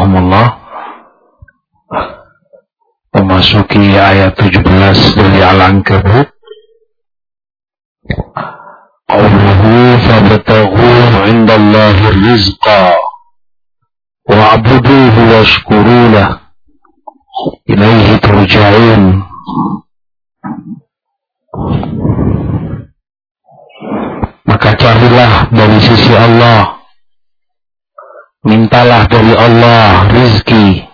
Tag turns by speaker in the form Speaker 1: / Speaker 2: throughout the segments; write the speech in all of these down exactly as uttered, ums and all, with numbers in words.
Speaker 1: rahimahumullah memasuki ayat tujuh belas dari Al-Ankabut. Qawluhu fabtaghu 'indallahi rizqa wa'buduhu washkuru lahu ilaihi turja'un. Maka carilah dari sisi Allah, mintalah dari Allah rizki,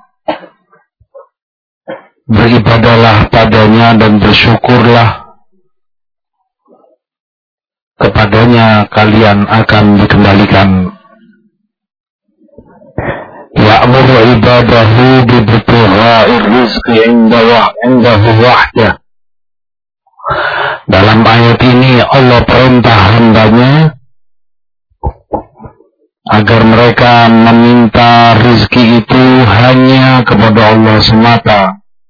Speaker 1: beribadalah padanya dan bersyukurlah, kepadanya kalian akan dikembalikan. Ya'muru ibadahu bibtigha'ir rizqi indahu wahdah. Dalam ayat ini Allah perintah hambanya agar mereka meminta rizki itu hanya kepada Allah semata,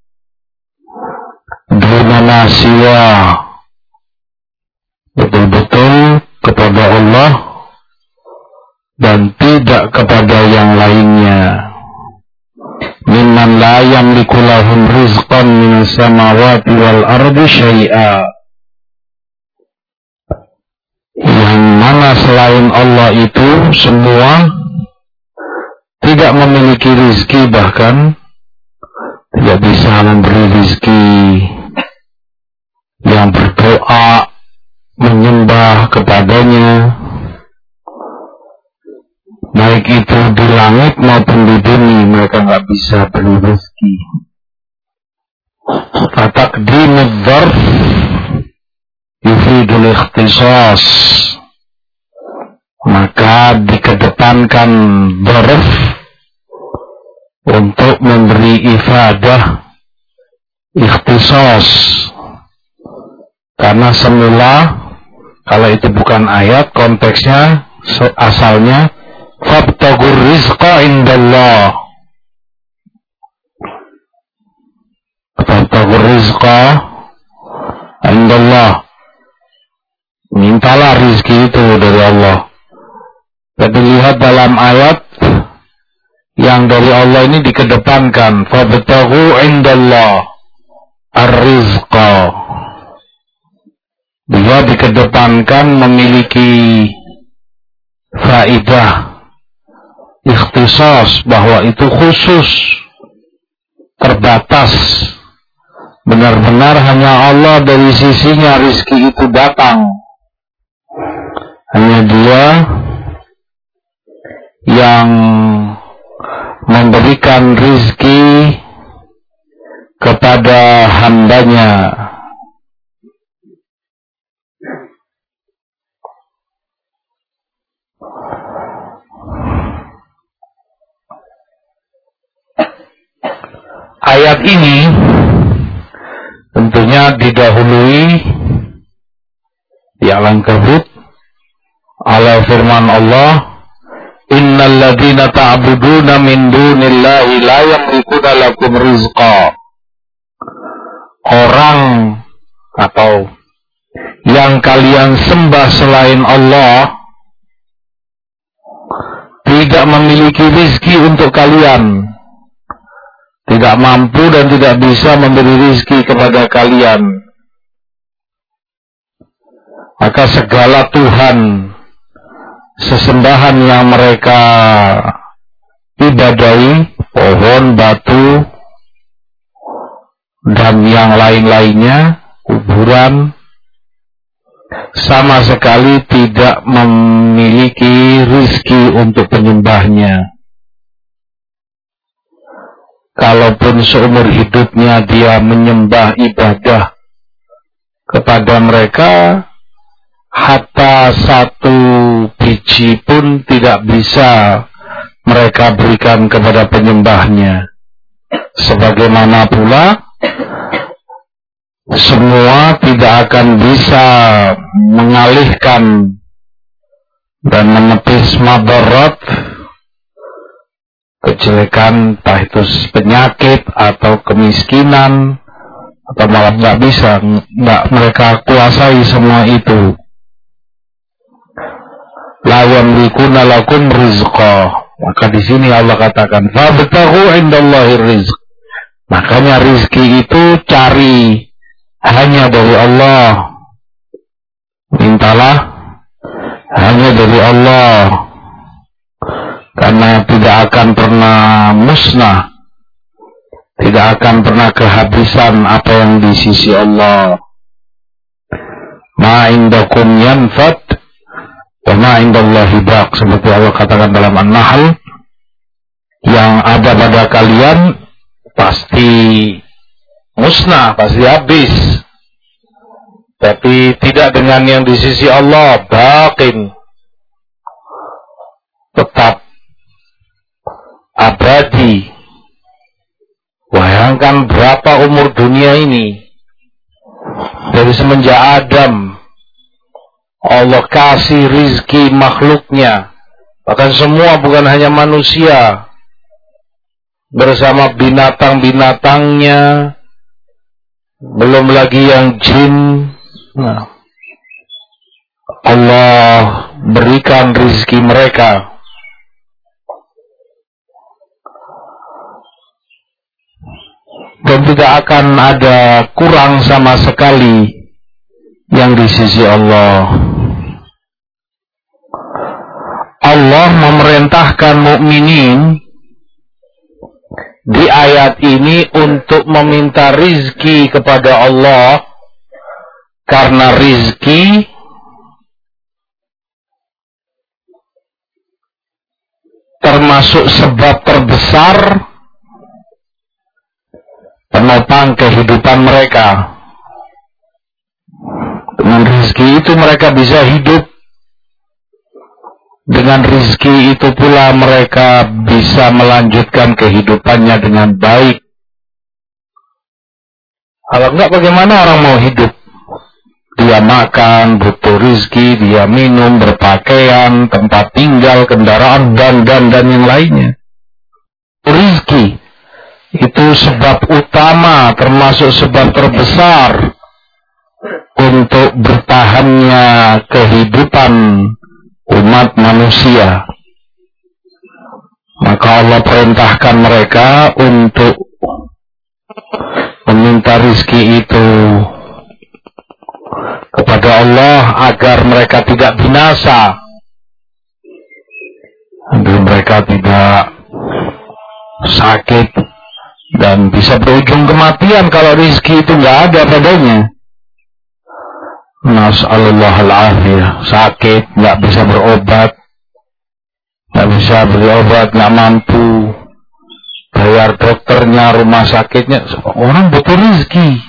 Speaker 1: dunana siwa, betul-betul kepada Allah dan tidak kepada yang lainnya. Mimman la yamliku lahum rizqan minas samawati wal ardi syai'a, yang mana selain Allah itu semua tidak memiliki rizki, bahkan tidak bisa memberi rizki. Yang berdoa menyembah kepadanya, baik itu di langit maupun di bumi, mereka nggak bisa beri rezeki. Fataqdimud dzarf yufidul ikhtisas, maka dikedepankan dzarf untuk memberi ifadah ikhtisas, karena semula kalau itu bukan ayat, konteksnya asalnya fabtagur rizqa indallah, fabtagur rizqa indallah, mintalah rizki itu dari Allah. Jadi lihat dalam ayat yang dari Allah ini dikedepankan fabtagu indallah ar-rizqa, dia dikedepankan memiliki faidah ikhtisas, bahwa itu khusus, terbatas, benar-benar hanya Allah dari sisinya rizki itu datang, hanya Dia yang memberikan rizki kepada hambanya. Ayat ini tentunya didahului di Al-Ankabut oleh firman Allah, innal ladzina ta'buduna min dunillahi la yamlikuna lakum rizqa. Orang atau yang kalian sembah selain Allah tidak memiliki rizki untuk kalian, tidak mampu dan tidak bisa memberi rizki kepada kalian. Maka segala Tuhan, sesembahan yang mereka ibadahi, pohon, batu, dan yang lain-lainnya, kuburan, sama sekali tidak memiliki rizki untuk penyembahnya. Kalaupun seumur hidupnya dia menyembah ibadah kepada mereka, hatta satu biji pun tidak bisa mereka berikan kepada penyembahnya. Sebagaimana pula semua tidak akan bisa mengalihkan dan menepis madarat, kejelekan, entah itu penyakit atau kemiskinan, atau malah nggak bisa, nggak mereka kuasai semua itu. La yamlikuna lakum rizqa Maka di sini Allah katakan, fabtaghu indallahi rizq. Makanya rizki itu cari hanya dari Allah. Mintalah hanya dari Allah. Karena tidak akan pernah musnah. Tidak akan pernah kehabisan apa yang di sisi Allah. Ma indakum yanfad wa ma indallahi baq. Seperti Allah katakan dalam An-Nahl, yang ada pada kalian pasti musnah, pasti habis. Tapi tidak dengan yang di sisi Allah, baqin, tetap abadi. Bayangkan berapa umur dunia ini. Dari semenjak Adam, Allah kasih rizki makhluknya. Bahkan semua, bukan hanya manusia, bersama binatang-binatangnya, belum lagi yang jin. Nah, Allah berikan rizki mereka. Dan tidak akan ada kurang sama sekali yang di sisi Allah. Allah memerintahkan mukminin di ayat ini untuk meminta rizki kepada Allah, karena rizki termasuk sebab terbesar penopang kehidupan mereka. Dengan rizki itu mereka bisa hidup. Dengan rizki itu pula mereka bisa melanjutkan kehidupannya dengan baik. Kalau enggak, bagaimana orang mau hidup? Dia makan, butuh rizki, dia minum, berpakaian, tempat tinggal, kendaraan, dan dan dan yang lainnya. Rizki itu sebab utama, termasuk sebab terbesar untuk bertahannya kehidupan umat manusia. Maka Allah perintahkan mereka untuk meminta rizki itu kepada Allah agar mereka tidak binasa, agar mereka tidak sakit dan bisa berujung kematian kalau rizki itu nggak ada padanya. Nas'alullah al-afiyah, sakit, nggak bisa berobat, nggak bisa beli obat, nggak mampu bayar dokternya, rumah sakitnya. Orang butuh rizki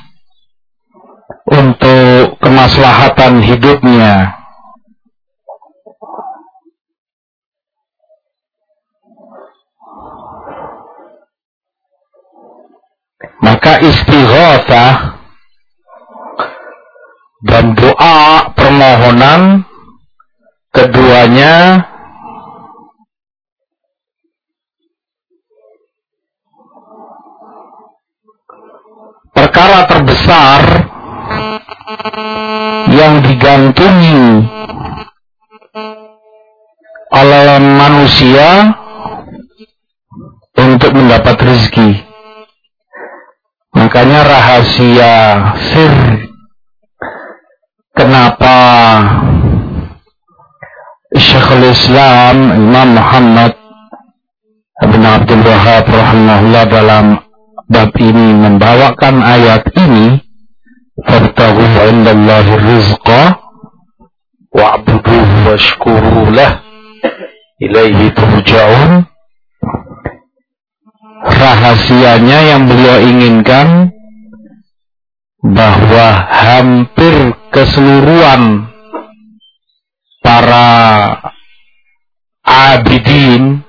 Speaker 1: untuk kemaslahatan hidupnya. Maka istighatsah dan doa permohonan keduanya perkara terbesar yang digantungi oleh manusia untuk mendapat rezeki. Makanya rahasia sir kenapa Syekhul Islam Imam Muhammad bin Abdul Wahhab rahimahullah dalam bab ini membawakan ayat ini, fabtaghu indallahi rizqa wa'buduhu washkuru lah ilaihi turja'un. Rahasianya yang beliau inginkan bahwa hampir keseluruhan para abidin,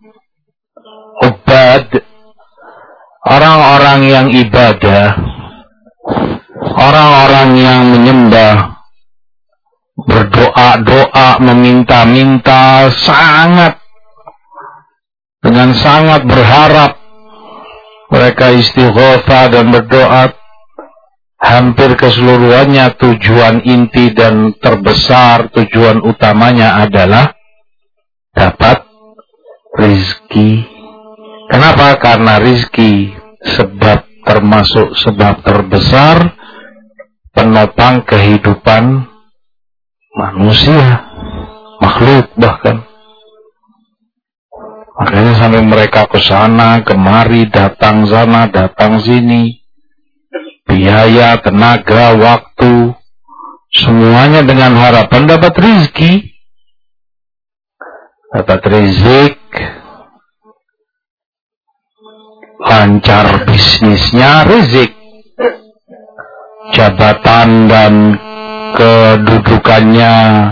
Speaker 1: ubad, orang-orang yang ibadah, orang-orang yang menyembah, berdoa-doa, meminta-minta, sangat dengan sangat berharap, mereka istighatsah dan berdoa, hampir keseluruhannya tujuan inti dan terbesar, tujuan utamanya adalah dapat rizki. Kenapa? Karena rizki sebab termasuk sebab terbesar penopang kehidupan manusia, makhluk bahkan. Makanya sampai mereka ke sana, kemari, datang sana, datang sini. Biaya, tenaga, waktu, semuanya dengan harapan dapat rizki. Dapat rizki, lancar bisnisnya, rizki. Jabatan dan kedudukannya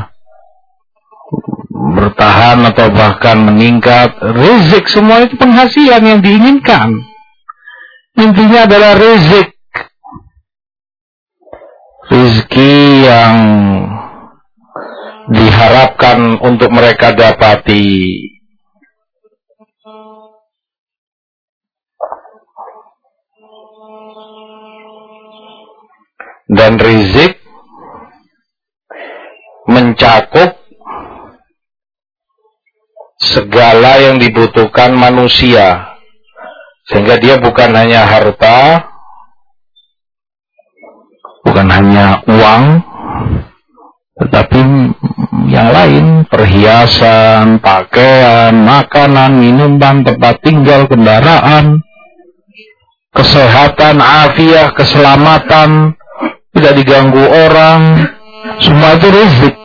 Speaker 1: bertahan atau bahkan meningkat, rezeki, semua itu penghasilan yang diinginkan. Intinya adalah rezeki, rezeki yang diharapkan untuk mereka dapati. Dan rezeki mencakup segala yang dibutuhkan manusia, sehingga dia bukan hanya harta, bukan hanya uang, tetapi yang lain, perhiasan, pakaian, makanan, minuman, tempat tinggal, kendaraan, kesehatan, afiah, keselamatan, tidak diganggu orang, semua itu rezeki.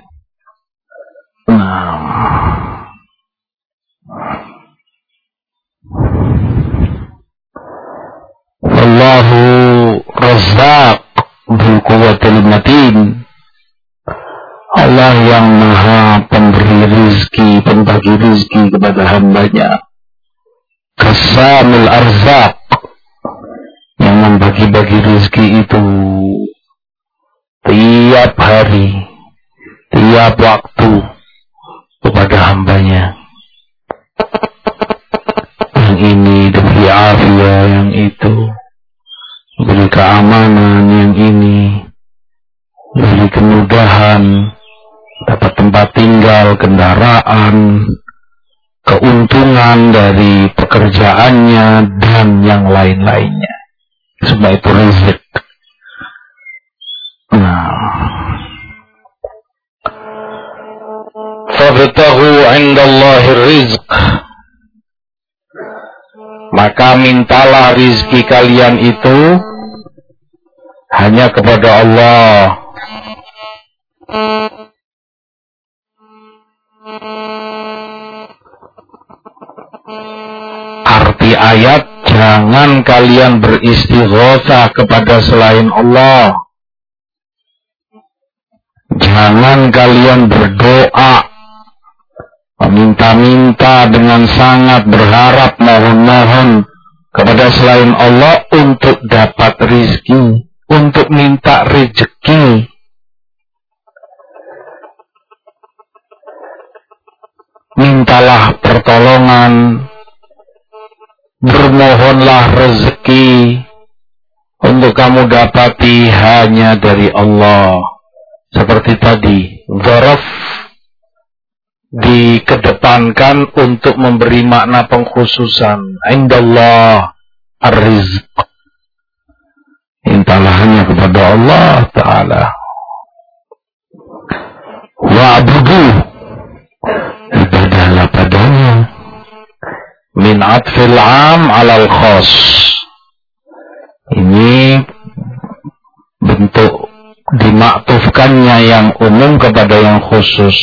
Speaker 1: Nah, Allahu Razzaq dzul quwwatil matin. Allah yang maha pemberi rizki, pembagi rizki kepada hambanya. Qasamul arzaq, yang membagi-bagi rizki itu tiap hari, tiap waktu kepada hambanya. Yang ini diberi afiat, yang itu diberi keamanan, yang ini diberi kemudahan, dapat tempat tinggal, kendaraan, keuntungan dari pekerjaannya, dan yang lain-lainnya. Semua itu rezeki. Nah, fabtaghu 'indallahi rizq, maka mintalah rizki kalian itu hanya kepada Allah. Arti ayat, jangan kalian beristighotsah kepada selain Allah. Jangan kalian berdoa, meminta-minta dengan sangat berharap, mohon-mohon kepada selain Allah untuk dapat rizki, untuk minta rezeki. Mintalah pertolongan, bermohonlah rezeki untuk kamu dapati hanya dari Allah. Seperti tadi, dzaraf dikedepankan untuk memberi makna pengkhususan. Indallah ar-rizq, mintalah hanya kepada Allah Ta'ala. Wa'budu, ibadahlah padanya. Min atfil am alal khas, ini bentuk dimaktufkannya yang umum kepada yang khusus.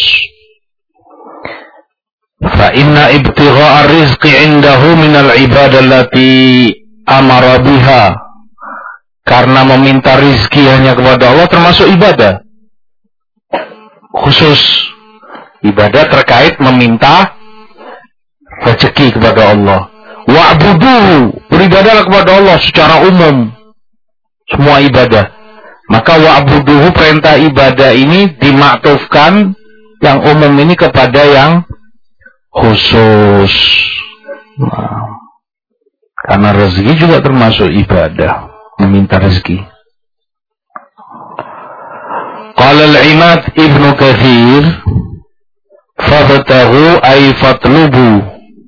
Speaker 1: Fa inna ibtigha'a rizqi 'indahu minal ibadah allati amara biha, karena meminta rizki hanya kepada Allah termasuk ibadah khusus. Ibadah terkait meminta rezeki kepada Allah. Wa'budu, beribadahlah kepada Allah secara umum, semua ibadah. Maka wa'buduhu, perintah ibadah ini dimaktufkan yang umum ini kepada yang khusus. Nah, karena rezeki juga termasuk ibadah, meminta rezeki. Qala al-Imad Ibnu Katsir, fabtaghu ay fatlubu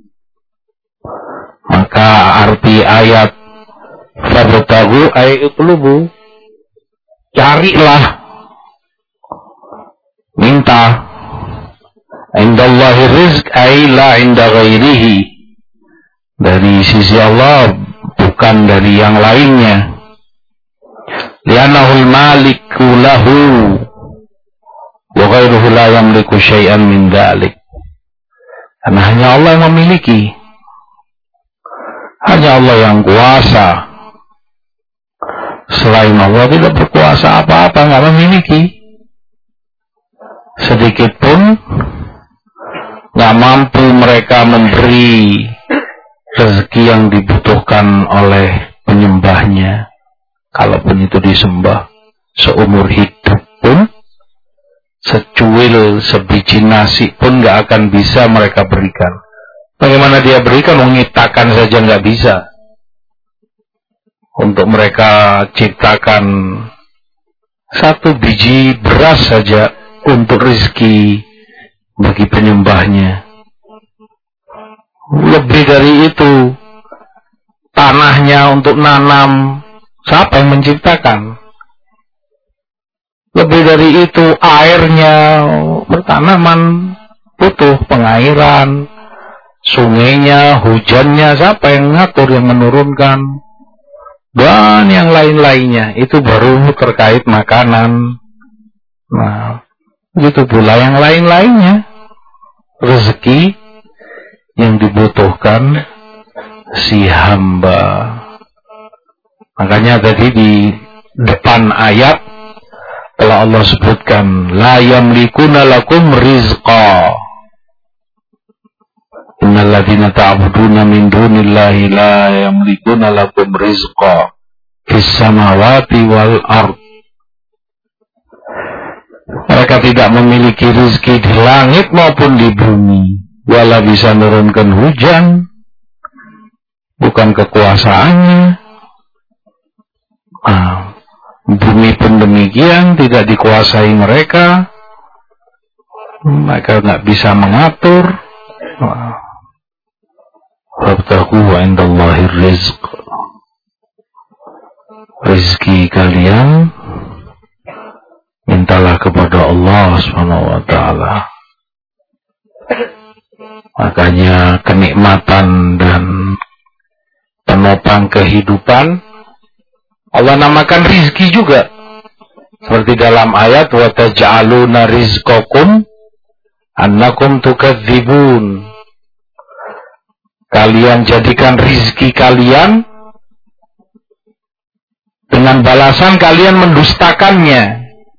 Speaker 1: Maka arti ayat fabtaghu ay utlubu, carilah, minta. Indallahi rizq ay la inda ghairihi, dari sisi Allah bukan dari yang lainnya. Li'annahul maliku lahu wa ghairuhu la yamliku syai'an min dhalik. Karena hanya Allah yang memiliki, hanya Allah yang kuasa. Selain Allah tidak berkuasa apa-apa, nggak memiliki sedikit pun, nggak mampu mereka memberi rezeki yang dibutuhkan oleh penyembahnya. Kalaupun itu disembah seumur hidup pun, secuil sebiji nasi pun nggak akan bisa mereka berikan. Bagaimana dia berikan? Mengitakan saja nggak bisa. Untuk mereka ciptakan satu biji beras saja untuk rezeki bagi penyembahnya. Lebih dari itu, tanahnya untuk nanam, siapa yang menciptakan? Lebih dari itu, airnya, bertanaman butuh pengairan, sungainya, hujannya, siapa yang mengatur, yang menurunkan, dan yang lain-lainnya. Itu baru terkait makanan. Nah, begitu pula yang lain-lainnya, rezeki yang dibutuhkan si hamba. Makanya tadi di depan ayat telah Allah sebutkan, la yamlikuna lakum rizqa. Innal ladzina ta'buduna min dunillahi la yamlikuna lakum rizqa fis samawati wal ard. Mereka tidak memiliki rizki di langit maupun di bumi. Wala bisa menurunkan hujan, bukan kekuasaannya. Nah, bumi pun demikian, tidak dikuasai mereka. Mereka tidak bisa mengatur. Wabtaghu indallahi rizq. Rizki kalian mintalah kepada Allah subhanahu wa ta'ala. Makanya kenikmatan dan penopang kehidupan Allah namakan rizki juga. Seperti dalam ayat wa taj'aluna rizqakum annakum tukadzibun. Kalian jadikan rizki kalian dengan balasan kalian mendustakannya.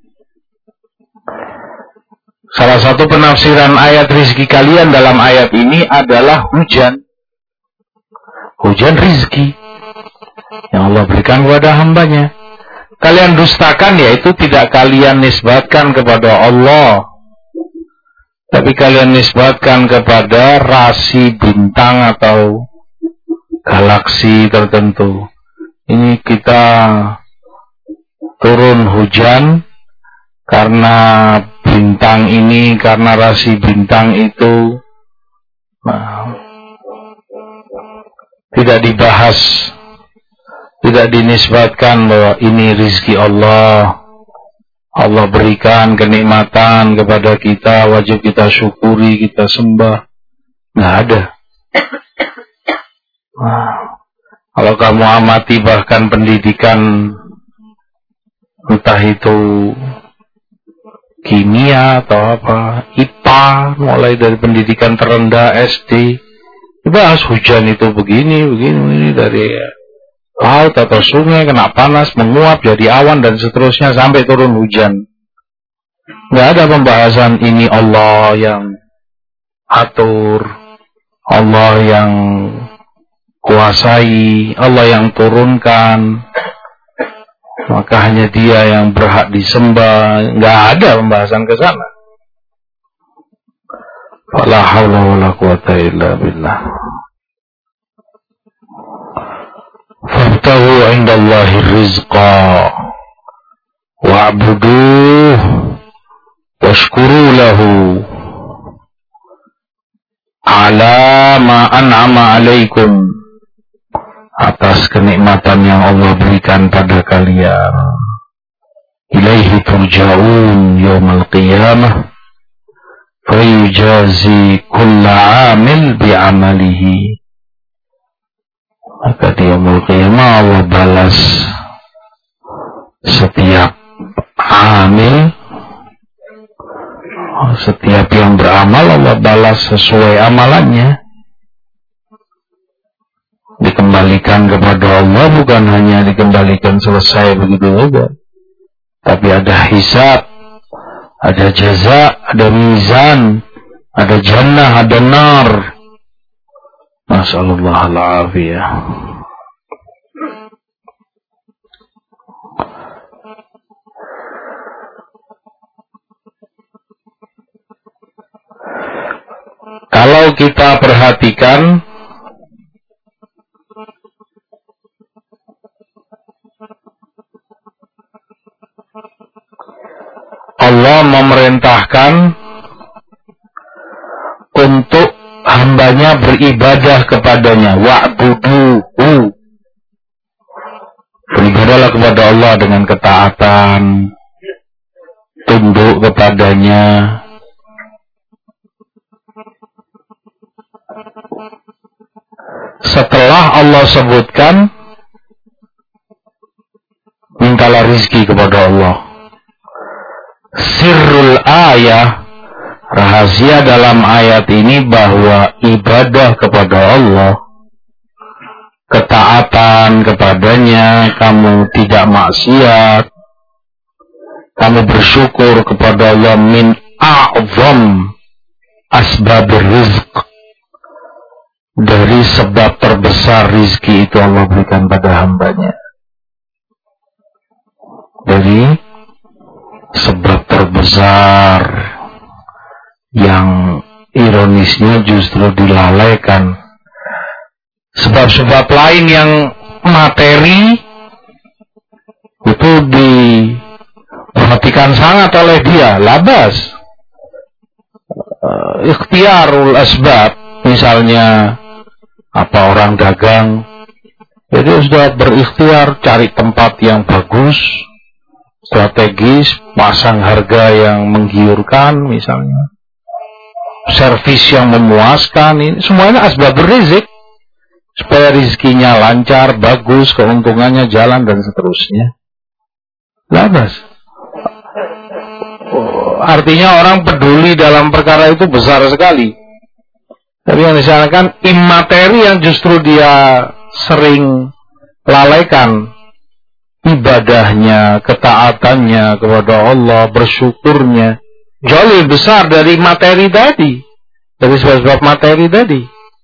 Speaker 1: Salah satu penafsiran ayat rizki kalian dalam ayat ini adalah hujan. Hujan rizki yang Allah berikan kepada hambanya. Kalian dustakan, yaitu tidak kalian nisbatkan kepada Allah, tapi kalian nisbatkan kepada rasi bintang atau galaksi tertentu. Ini kita turun hujan karena bintang ini, karena rasi bintang itu. Nah, tidak dibahas, tidak dinisbatkan bahwa ini rizki Allah. Allah berikan kenikmatan kepada kita, wajib kita syukuri, kita sembah. Nggak ada. Nah, kalau kamu amati bahkan pendidikan, entah itu kimia atau apa, I P A, mulai dari pendidikan terendah S D, dibahas hujan itu begini, begini, begini, dari laut atau sungai kena panas, menguap jadi awan dan seterusnya sampai turun hujan. Nggak ada pembahasan ini Allah yang atur, Allah yang kuasai, Allah yang turunkan, maka hanya Dia yang berhak disembah. Nggak ada pembahasan ke sana. Fala haula wala quwata illa billah. Fabtaghu indallahi rizqa wa'buduh washkuru lahu ala ma an'ama alaikum atas kenikmatan yang Allah berikan pada kalian. Ilaihi turja'un yawmal qiyamah fayujazi kulla amil bi'amalihi. Maka di yaumul qiyamah Allah balas setiap amil, setiap yang beramal Allah balas sesuai amalannya. Dikembalikan kepada Allah, bukan hanya dikembalikan selesai begitu saja, tapi ada hisab, ada jaza, ada mizan, ada jannah, ada nar. Masyaallah al-afiyah. Kalau kita perhatikan, Allah memerintahkan untuk hambanya beribadah kepadanya. Wa'buduhu, beribadahlah kepada Allah dengan ketaatan, tunduk kepadanya. Setelah Allah sebutkan, mintalah rizki kepada Allah. Sirrul ayah, rahasia dalam ayat ini bahwa ibadah kepada Allah, ketaatan kepadanya, kamu tidak maksiat, kamu bersyukur kepada Allah, min a'zam asbabir rizq, dari sebab terbesar rizki itu Allah berikan pada hambanya. Dari sebab terbesar yang ironisnya justru dilalaikan. Sebab-sebab lain yang materi itu diperhatikan sangat oleh dia. Labas uh, ikhtiarul asbab, misalnya apa orang dagang, jadi sudah berikhtiar cari tempat yang bagus, strategis, pasang harga yang menggiurkan, misalnya servis yang memuaskan. Ini semuanya asbabur rizq, supaya rizkinya lancar, bagus, keuntungannya jalan, dan seterusnya. Labas. Artinya orang peduli dalam perkara itu besar sekali. Tapi yang disalahkan immateri yang justru dia sering lalaikan. Ibadahnya, ketaatannya kepada Allah, bersyukurnya jauh lebih besar dari materi tadi, dari sebab-sebab materi tadi.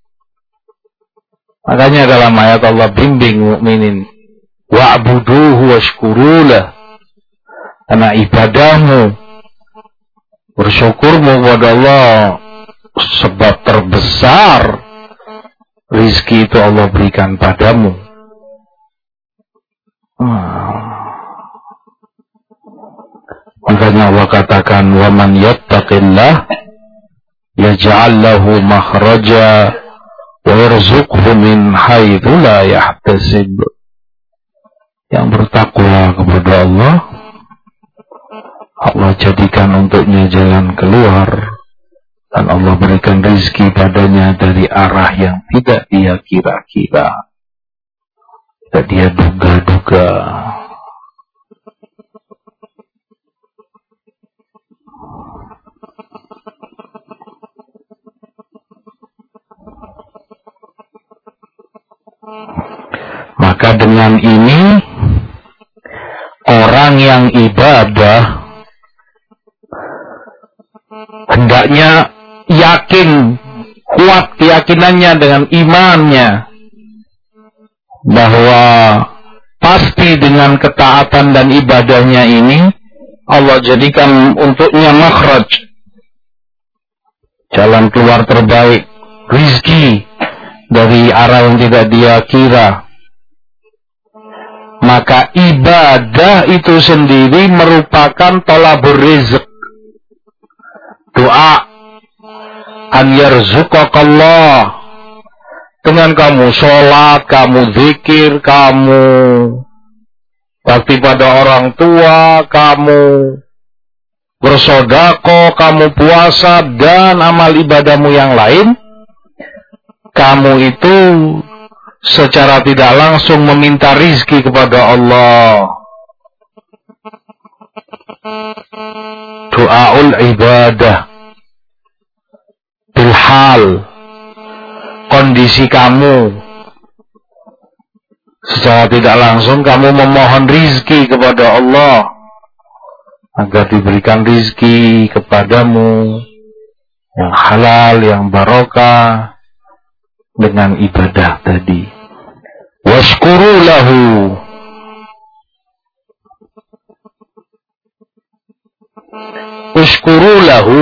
Speaker 1: Makanya dalam ayat Allah bimbing mukminin, wa'buduhu washkurulah, karena ibadahmu, bersyukurmu kepada Allah, sebab terbesar rizki itu Allah berikan padamu. Makanya Allah katakan, wa man yattaqillah yaj'al lahu makhraja wa yarzuqhu min haitsu la yahtasib. Yang bertakwa kepada Allah, Allah jadikan untuknya jalan keluar, dan Allah berikan rizki padanya dari arah yang tidak dia kira-kira, tidak dia duga-duga. Maka dengan ini, orang yang ibadah hendaknya yakin, kuat keyakinannya dengan imannya, bahwa pasti dengan ketaatan dan ibadahnya ini Allah jadikan untuknya makhraj, jalan keluar terbaik, rizki dari arah yang tidak dia kira. Maka ibadah itu sendiri merupakan thalabur rizq, doa an yarzuqakallah, Dengan kamu sholat, kamu zikir, kamu bakti pada orang tua, kamu bersedekah, kamu puasa, dan amal ibadahmu yang lain, kamu itu secara tidak langsung meminta rizki kepada Allah. Doaul ibadah bilhal, kondisi kamu secara tidak langsung kamu memohon rizki kepada Allah agar diberikan rizki kepadamu yang halal, yang barokah dengan ibadah tadi. Washkuru lahu, ushkuru lahu,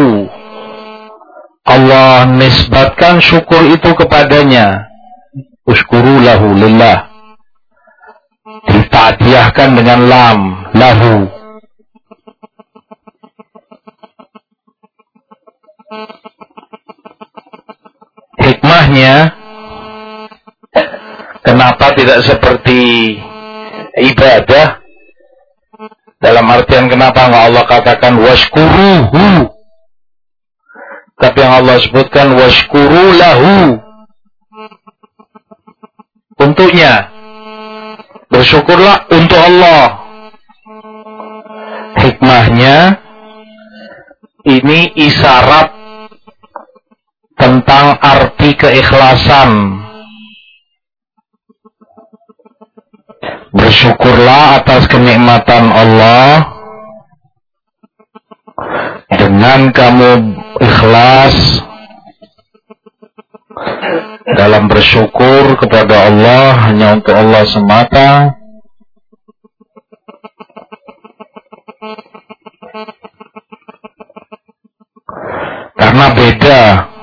Speaker 1: Allah nisbatkan syukur itu kepadanya. Ushkuru lahu, lillah, ditadiahkan dengan lam, lahu. Hikmahnya, kenapa tidak seperti ibadah? Dalam artian kenapa nggak Allah katakan washkuruhu, tapi yang Allah sebutkan washkuru lahu, untuknya, bersyukurlah untuk Allah. Hikmahnya, ini isyarat tentang arti keikhlasan. Bersyukurlah atas kenikmatan Allah dengan kamu ikhlas dalam bersyukur kepada Allah hanya untuk Allah semata. Karena beda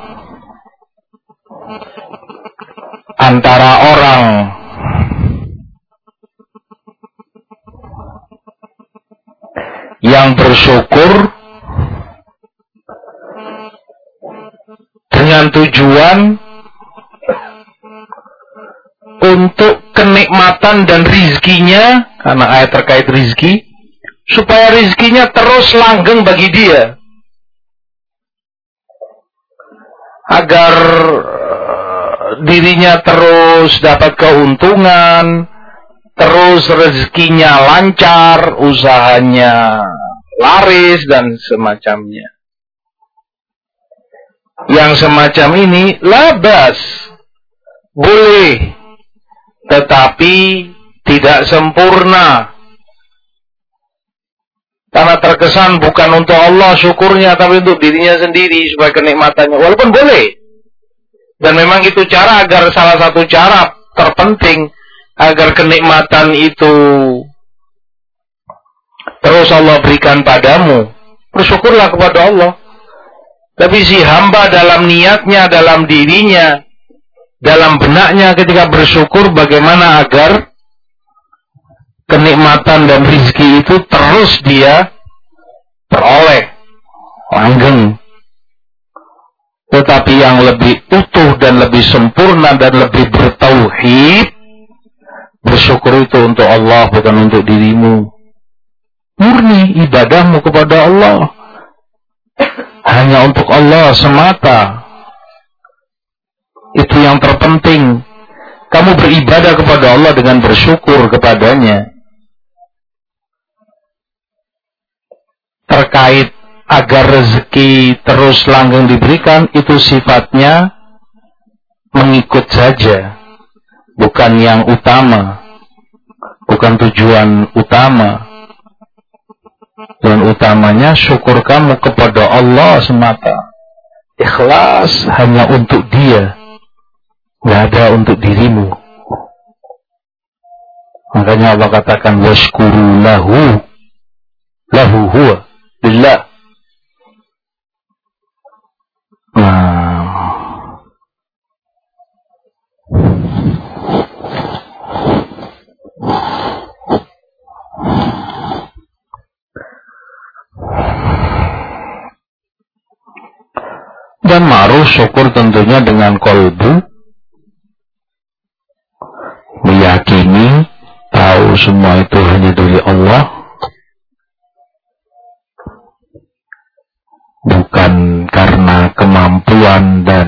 Speaker 1: antara orang yang bersyukur dengan tujuan untuk kenikmatan dan rizkinya, karena ayat terkait rizki, supaya rizkinya terus langgeng bagi dia, agar dirinya terus dapat keuntungan, terus rezekinya lancar, usahanya laris, dan semacamnya. Yang semacam ini labas, boleh, tetapi tidak sempurna. Karena terkesan bukan untuk Allah syukurnya, tapi untuk dirinya sendiri, supaya kenikmatannya. Walaupun boleh. Dan memang itu cara, agar salah satu cara terpenting agar kenikmatan itu terus Allah berikan padamu, bersyukurlah kepada Allah. Tapi si hamba dalam niatnya, dalam dirinya, dalam benaknya ketika bersyukur, bagaimana agar kenikmatan dan rizki itu terus dia peroleh, langgeng. Tetapi yang lebih utuh dan lebih sempurna dan lebih bertauhid, bersyukur itu untuk Allah, bukan untuk dirimu. Murni ibadahmu kepada Allah, hanya untuk Allah semata. Itu yang terpenting. Kamu beribadah kepada Allah dengan bersyukur kepadanya. Terkait agar rezeki terus langgeng diberikan, itu sifatnya mengikut saja, bukan yang utama, bukan tujuan utama. Dan utamanya syukur kamu kepada Allah semata, ikhlas hanya untuk Dia, nggak ada untuk dirimu. Makanya Allah katakan washkuru lahu, lahu huwa lillah. Nah, dan ma'ruf syukur tentunya dengan kolbu, yakini, tahu semua itu hanya dari Allah, bukan karena kemampuan dan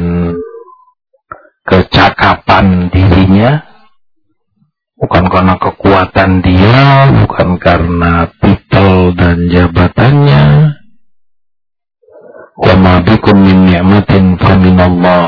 Speaker 1: kecakapan dirinya, bukan karena kekuatan dia, bukan karena titel dan jabatannya. Wa ma bikum min ni'matin faminallah.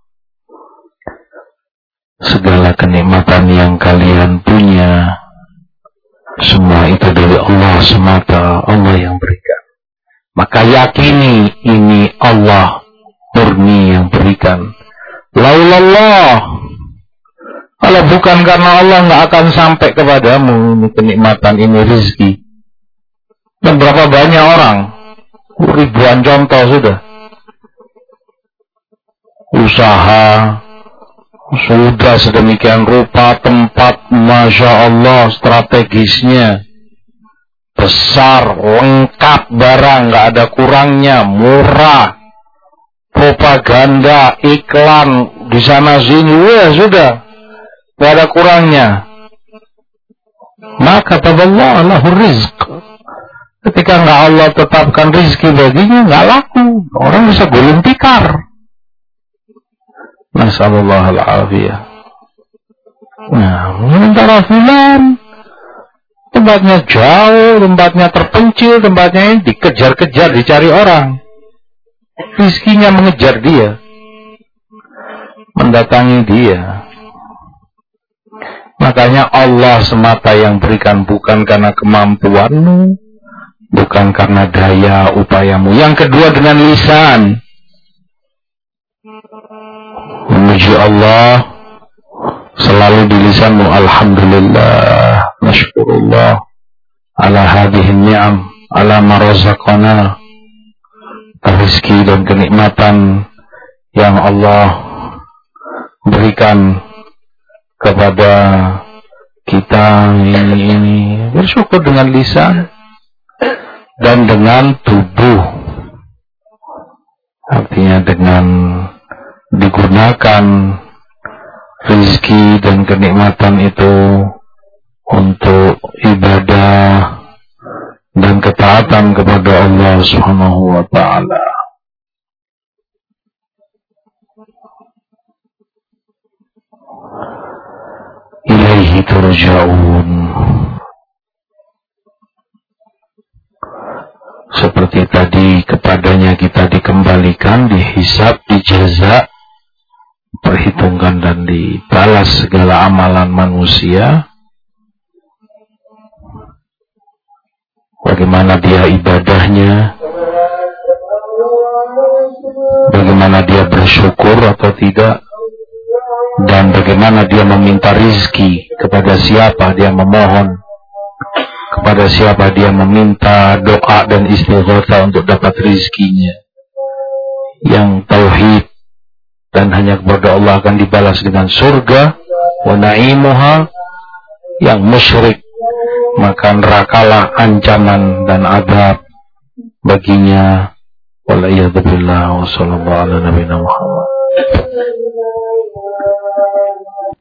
Speaker 1: Segala kenikmatan yang kalian punya, semua itu dari Allah semata, Allah yang berikan. Maka yakini ini Allah murni yang berikan. Laulallah, kalau bukan karena Allah nggak akan sampai kepadamu ini kenikmatan, ini rezeki. Dan berapa banyak orang, ribuan contoh sudah, usaha sudah sedemikian rupa, tempat Masya Allah strategisnya besar, lengkap barang, nggak ada kurangnya, murah, propaganda, iklan di sana sini, wah sudah nggak ada kurangnya. Maka taballah lahu rizq. Ketika nggak Allah tetapkan rizki baginya, nggak laku, orang bisa gulung tikar. Nasallallahu al-afiyah. Nah, sementara fulan tempatnya jauh, tempatnya terpencil, tempatnya ini dikejar-kejar, dicari orang. Rizkinya mengejar dia, mendatangi dia. Makanya Allah semata yang berikan, bukan karena kemampuanmu, bukan karena daya upayamu. Yang kedua dengan lisan, memuji Allah selalu di lisanmu. Alhamdulillah, nasyukurullah ala hadhihi ni'am, ala ma razaqana, rezeki dan kenikmatan yang Allah berikan kepada kita ini ini. Bersyukur dengan lisan dan dengan tubuh, artinya dengan digunakan rezeki dan kenikmatan itu untuk ibadah dan ketaatan kepada Allah Subhanahu wa ta'ala. Ilaihi turja'un. Seperti tadi, kepadanya kita dikembalikan, dihisab, dijaza, perhitungkan dan dibalas segala amalan manusia. Bagaimana dia ibadahnya, bagaimana dia bersyukur atau tidak, dan bagaimana dia meminta rizki, kepada siapa dia memohon, kepada siapa dia meminta doa dan istighatsah untuk dapat rizkinya. Yang tauhid dan hanya kepada Allah akan dibalas dengan surga, wa na'imuha. Yang musyrik, maka nerakalah ancaman dan adab baginya. Wal'iyadzubillah wa sallallahu ala nabiyina Muhammad.